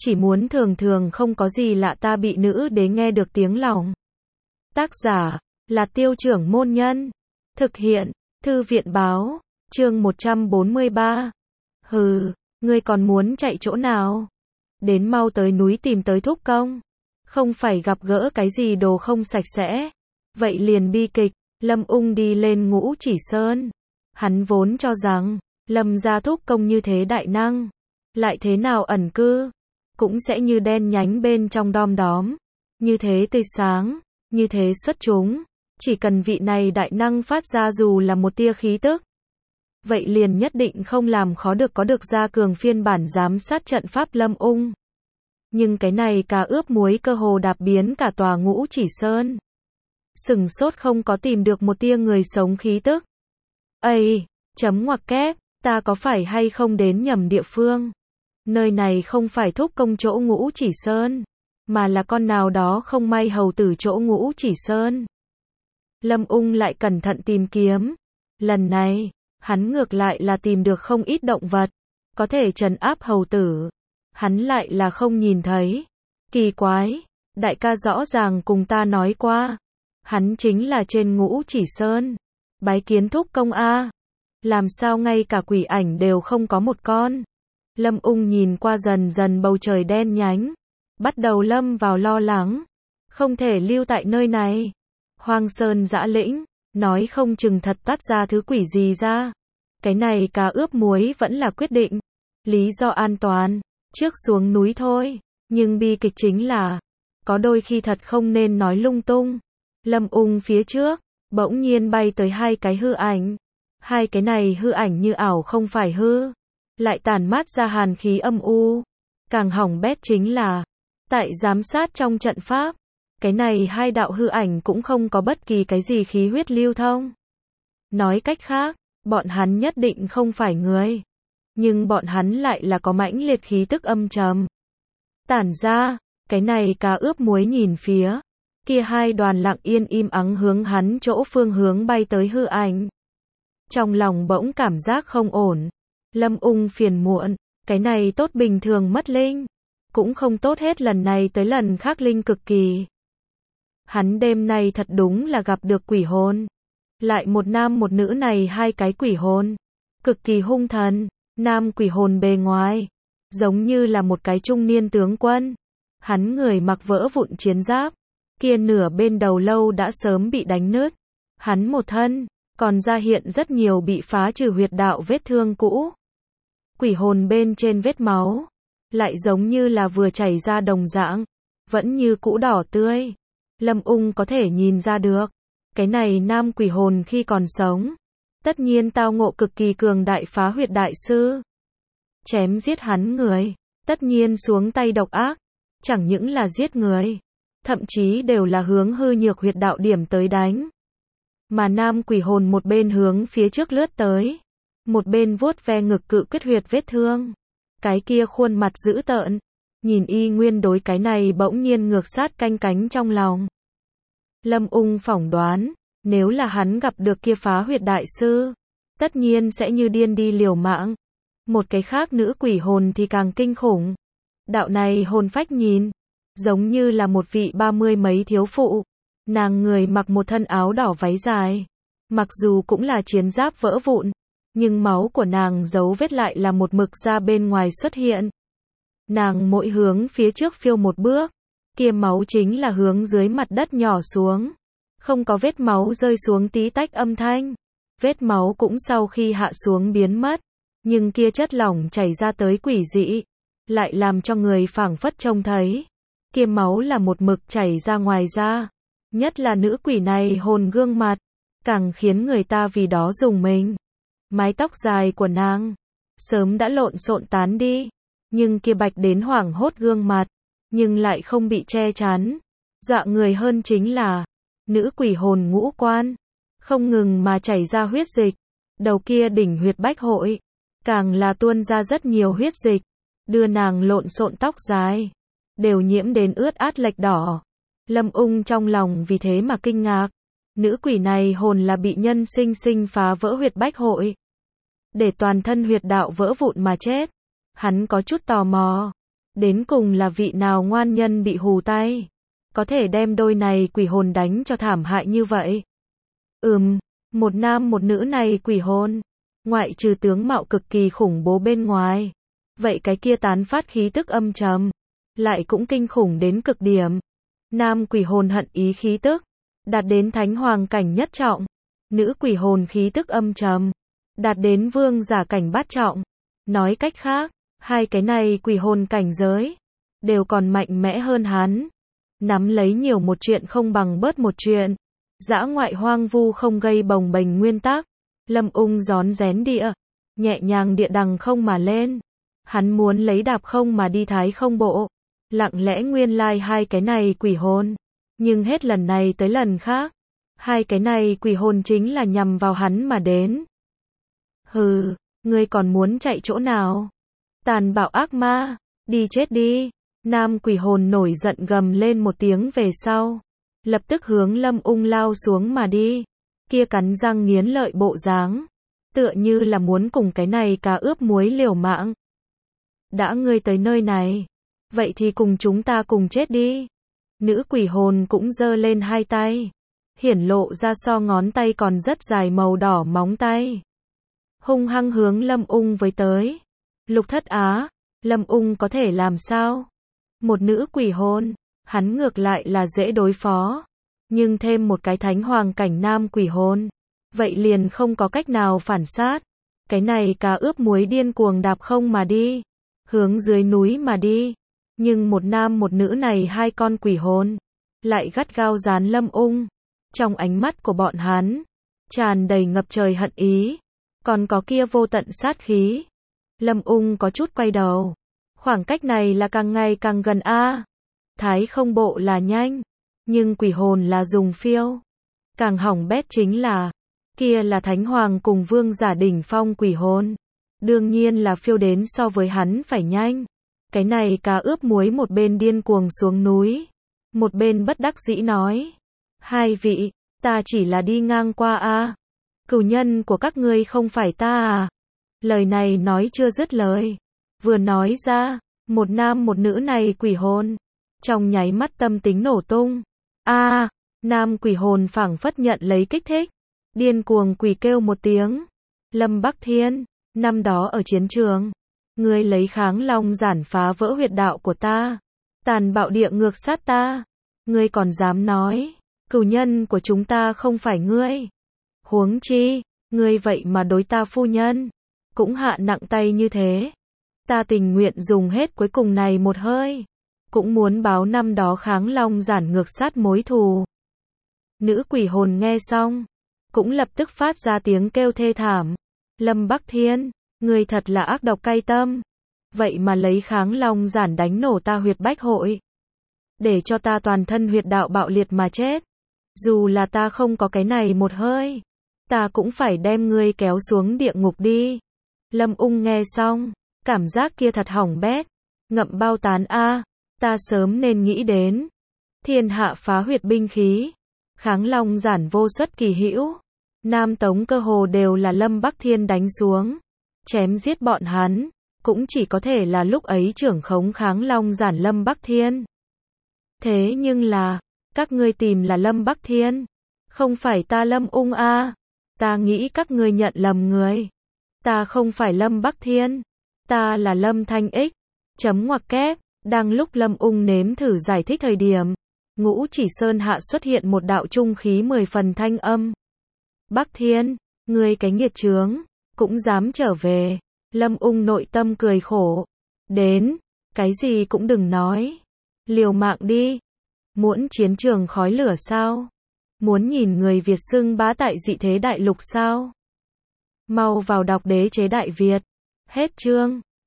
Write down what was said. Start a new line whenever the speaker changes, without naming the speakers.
chỉ muốn thường thường không có gì lạ ta bị nữ đế nghe được tiếng lòng. Tác giả là Tiêu Trưởng Môn Nhân. Thực hiện Thư viện Báo. Chương 143. Hừ, ngươi còn muốn chạy chỗ nào? Đến mau tới núi tìm tới thúc công. Không phải gặp gỡ cái gì đồ không sạch sẽ. Vậy liền bi kịch. Lâm Ung đi lên Ngũ Chỉ Sơn. Hắn vốn cho rằng Lâm gia thúc công như thế đại năng, lại thế nào ẩn cư, cũng sẽ như đen nhánh bên trong đom đóm, như thế tươi sáng, như thế xuất chúng. Chỉ cần vị này đại năng phát ra dù là một tia khí tức, vậy liền nhất định không làm khó được có được gia cường phiên bản giám sát trận pháp Lâm Ung. Nhưng cái này cá ướp muối cơ hồ đạp biến cả tòa Ngũ Chỉ Sơn. Sừng sốt không có tìm được một tia người sống khí tức. Ây, chấm ngoặc kép, ta có phải hay không đến nhầm địa phương? Nơi này không phải thúc công chỗ Ngũ Chỉ Sơn, mà là con nào đó không may hầu tử chỗ Ngũ Chỉ Sơn. Lâm Ung lại cẩn thận tìm kiếm. Lần này, hắn ngược lại là tìm được không ít động vật, có thể trấn áp hầu tử. Hắn lại là không nhìn thấy. Kỳ quái, đại ca rõ ràng cùng ta nói qua. Hắn chính là trên Ngũ Chỉ Sơn. Bái kiến thúc công a. Làm sao ngay cả quỷ ảnh đều không có một con. Lâm Ung nhìn qua dần dần bầu trời đen nhánh, bắt đầu lâm vào lo lắng. Không thể lưu tại nơi này. Hoang sơn dã lĩnh, nói không chừng thật toát ra thứ quỷ gì ra. Cái này cá ướp muối vẫn là quyết định. Lý do an toàn, trước xuống núi thôi. Nhưng bi kịch chính là, có đôi khi thật không nên nói lung tung. Lâm Ung phía trước, bỗng nhiên bay tới hai cái hư ảnh. Hai cái này hư ảnh như ảo không phải hư, lại tản mát ra hàn khí âm u. Càng hỏng bét chính là, tại giám sát trong trận pháp, cái này hai đạo hư ảnh cũng không có bất kỳ cái gì khí huyết lưu thông. Nói cách khác, bọn hắn nhất định không phải người, nhưng bọn hắn lại là có mãnh liệt khí tức âm trầm tản ra. Cái này cá ướp muối nhìn phía kia hai đoàn lặng yên im ắng hướng hắn chỗ phương hướng bay tới hư ảnh. Trong lòng bỗng cảm giác không ổn. Lâm Ung phiền muộn, cái này tốt bình thường mất linh, cũng không tốt hết lần này tới lần khác linh cực kỳ. Hắn đêm nay thật đúng là gặp được quỷ hồn. Lại một nam một nữ này hai cái quỷ hồn, cực kỳ hung thần. Nam quỷ hồn bề ngoài, giống như là một cái trung niên tướng quân. Hắn người mặc vỡ vụn chiến giáp, kia nửa bên đầu lâu đã sớm bị đánh nứt. Hắn một thân, còn ra hiện rất nhiều bị phá trừ huyệt đạo vết thương cũ. Quỷ hồn bên trên vết máu, lại giống như là vừa chảy ra đồng dạng, vẫn như cũ đỏ tươi. Lâm Ung có thể nhìn ra được, cái này nam quỷ hồn khi còn sống, tất nhiên tao ngộ cực kỳ cường đại phá huyệt đại sư. Chém giết hắn người, tất nhiên xuống tay độc ác, chẳng những là giết người, thậm chí đều là hướng hư nhược huyệt đạo điểm tới đánh. Mà nam quỷ hồn một bên hướng phía trước lướt tới, một bên vuốt ve ngực cự quyết huyệt vết thương. Cái kia khuôn mặt dữ tợn, nhìn y nguyên đối cái này bỗng nhiên ngược sát canh cánh trong lòng. Lâm Ung phỏng đoán, nếu là hắn gặp được kia phá huyệt đại sư, tất nhiên sẽ như điên đi liều mạng. Một cái khác nữ quỷ hồn thì càng kinh khủng. Đạo này hồn phách nhìn, giống như là một vị 30 mấy thiếu phụ. Nàng người mặc một thân áo đỏ váy dài, mặc dù cũng là chiến giáp vỡ vụn, nhưng máu của nàng dấu vết lại là một mực ra bên ngoài xuất hiện. Nàng mỗi hướng phía trước phiêu một bước, kia máu chính là hướng dưới mặt đất nhỏ xuống. Không có vết máu rơi xuống tí tách âm thanh. Vết máu cũng sau khi hạ xuống biến mất, nhưng kia chất lỏng chảy ra tới quỷ dị, lại làm cho người phảng phất trông thấy. Kia máu là một mực chảy ra ngoài ra. Nhất là nữ quỷ này hồn gương mặt, càng khiến người ta vì đó rùng mình. Mái tóc dài của nàng, sớm đã lộn xộn tán đi, nhưng kia bạch đến hoảng hốt gương mặt, nhưng lại không bị che chắn. Dọa người hơn chính là, nữ quỷ hồn ngũ quan, không ngừng mà chảy ra huyết dịch. Đầu kia đỉnh huyệt bách hội, càng là tuôn ra rất nhiều huyết dịch, đưa nàng lộn xộn tóc dài, đều nhiễm đến ướt át lệch đỏ. Lâm Ung trong lòng vì thế mà kinh ngạc. Nữ quỷ này hồn là bị nhân sinh sinh phá vỡ huyệt bách hội, để toàn thân huyệt đạo vỡ vụn mà chết. Hắn có chút tò mò, Đến cùng là vị nào ngoan nhân bị hù tay, có thể đem đôi này quỷ hồn đánh cho thảm hại như vậy. Một nam một nữ này quỷ hồn, ngoại trừ tướng mạo cực kỳ khủng bố bên ngoài, vậy cái kia tán phát khí tức âm trầm, lại cũng kinh khủng đến cực điểm. Nam quỷ hồn hận ý khí tức, đạt đến thánh hoàng cảnh nhất trọng. Nữ quỷ hồn khí tức âm trầm, đạt đến vương giả cảnh bát trọng. Nói cách khác, hai cái này quỷ hồn cảnh giới, đều còn mạnh mẽ hơn hắn. Nắm lấy nhiều một chuyện không bằng bớt một chuyện. Dã ngoại hoang vu không gây bồng bềnh nguyên tắc. Lâm Ung rón rén địa, nhẹ nhàng địa đằng không mà lên. Hắn muốn lấy đạp không mà đi thái không bộ. Lặng lẽ nguyên lai hai cái này quỷ hồn. Nhưng hết lần này tới lần khác, hai cái này quỷ hồn chính là nhằm vào hắn mà đến. Hừ, ngươi còn muốn chạy chỗ nào? Tàn bạo ác ma, đi chết đi. Nam quỷ hồn nổi giận gầm lên một tiếng về sau, lập tức hướng Lâm Ung lao xuống mà đi. Kia cắn răng nghiến lợi bộ dáng, tựa như là muốn cùng cái này cá ướp muối liều mạng. Đã ngươi tới nơi này, vậy thì cùng chúng ta cùng chết đi. Nữ quỷ hồn cũng giơ lên hai tay, hiển lộ ra so ngón tay còn rất dài màu đỏ móng tay, hung hăng hướng Lâm Ung với tới. Lục Thất Á, Lâm Ung có thể làm sao? Một nữ quỷ hồn, hắn ngược lại là dễ đối phó, nhưng thêm một cái thánh hoàng cảnh nam quỷ hồn, vậy liền không có cách nào phản sát. Cái này cá ướp muối điên cuồng đạp không mà đi, hướng dưới núi mà đi. Nhưng một nam một nữ này hai con quỷ hồn, lại gắt gao dán Lâm Ung. Trong ánh mắt của bọn hắn, tràn đầy ngập trời hận ý, còn có kia vô tận sát khí. Lâm Ung có chút quay đầu. Khoảng cách này là càng ngày càng gần a. Thái không bộ là nhanh, nhưng quỷ hồn là dùng phiêu. Càng hỏng bét chính là, kia là thánh hoàng cùng vương giả đỉnh phong quỷ hồn. Đương nhiên là phiêu đến so với hắn phải nhanh. Cái này cá ướp muối một bên điên cuồng xuống núi, một bên bất đắc dĩ nói. Hai vị, ta chỉ là đi ngang qua a. Cửu nhân của các ngươi không phải ta à? Lời này nói chưa dứt lời, vừa nói ra, một nam một nữ này quỷ hồn, trong nháy mắt tâm tính nổ tung. A, nam quỷ hồn phảng phất nhận lấy kích thích, điên cuồng quỷ kêu một tiếng. Lâm Bắc Thiên, năm đó ở chiến trường, ngươi lấy kháng long giản phá vỡ huyệt đạo của ta, tàn bạo địa ngược sát ta, ngươi còn dám nói, cửu nhân của chúng ta không phải ngươi. Huống chi, ngươi vậy mà đối ta phu nhân, cũng hạ nặng tay như thế. Ta tình nguyện dùng hết cuối cùng này một hơi, cũng muốn báo năm đó kháng long giản ngược sát mối thù. Nữ quỷ hồn nghe xong, cũng lập tức phát ra tiếng kêu thê thảm. Lâm Bắc Thiên, ngươi thật là ác độc cay tâm. Vậy mà lấy kháng long giản đánh nổ ta huyệt bách hội, để cho ta toàn thân huyệt đạo bạo liệt mà chết. Dù là ta không có cái này một hơi, ta cũng phải đem ngươi kéo xuống địa ngục đi. Lâm Ung nghe xong, cảm giác kia thật hỏng bét, ngậm bao tán a. Ta sớm nên nghĩ đến, thiên hạ phá huyệt binh khí, kháng long giản vô xuất kỳ hữu. Nam Tống cơ hồ đều là Lâm Bắc Thiên đánh xuống, chém giết bọn hắn, cũng chỉ có thể là lúc ấy trưởng khống kháng long giản Lâm Bắc Thiên. Thế nhưng là, các ngươi tìm là Lâm Bắc Thiên, không phải ta Lâm Ung a. Ta nghĩ các ngươi nhận lầm người. Ta không phải Lâm Bắc Thiên, ta là Lâm Thanh Ích. Chấm ngoặc kép, đang lúc Lâm Ung nếm thử giải thích thời điểm, Ngũ Chỉ Sơn hạ xuất hiện một đạo trung khí 10 phần thanh âm. Bắc Thiên, ngươi cái nghiệt chướng, cũng dám trở về. Lâm Ung nội tâm cười khổ. Đến, cái gì cũng đừng nói. Liều mạng đi. Muốn chiến trường khói lửa sao? Muốn nhìn người Việt xưng bá tại dị thế đại lục sao? Mau vào đọc Đế chế Đại Việt. Hết chương.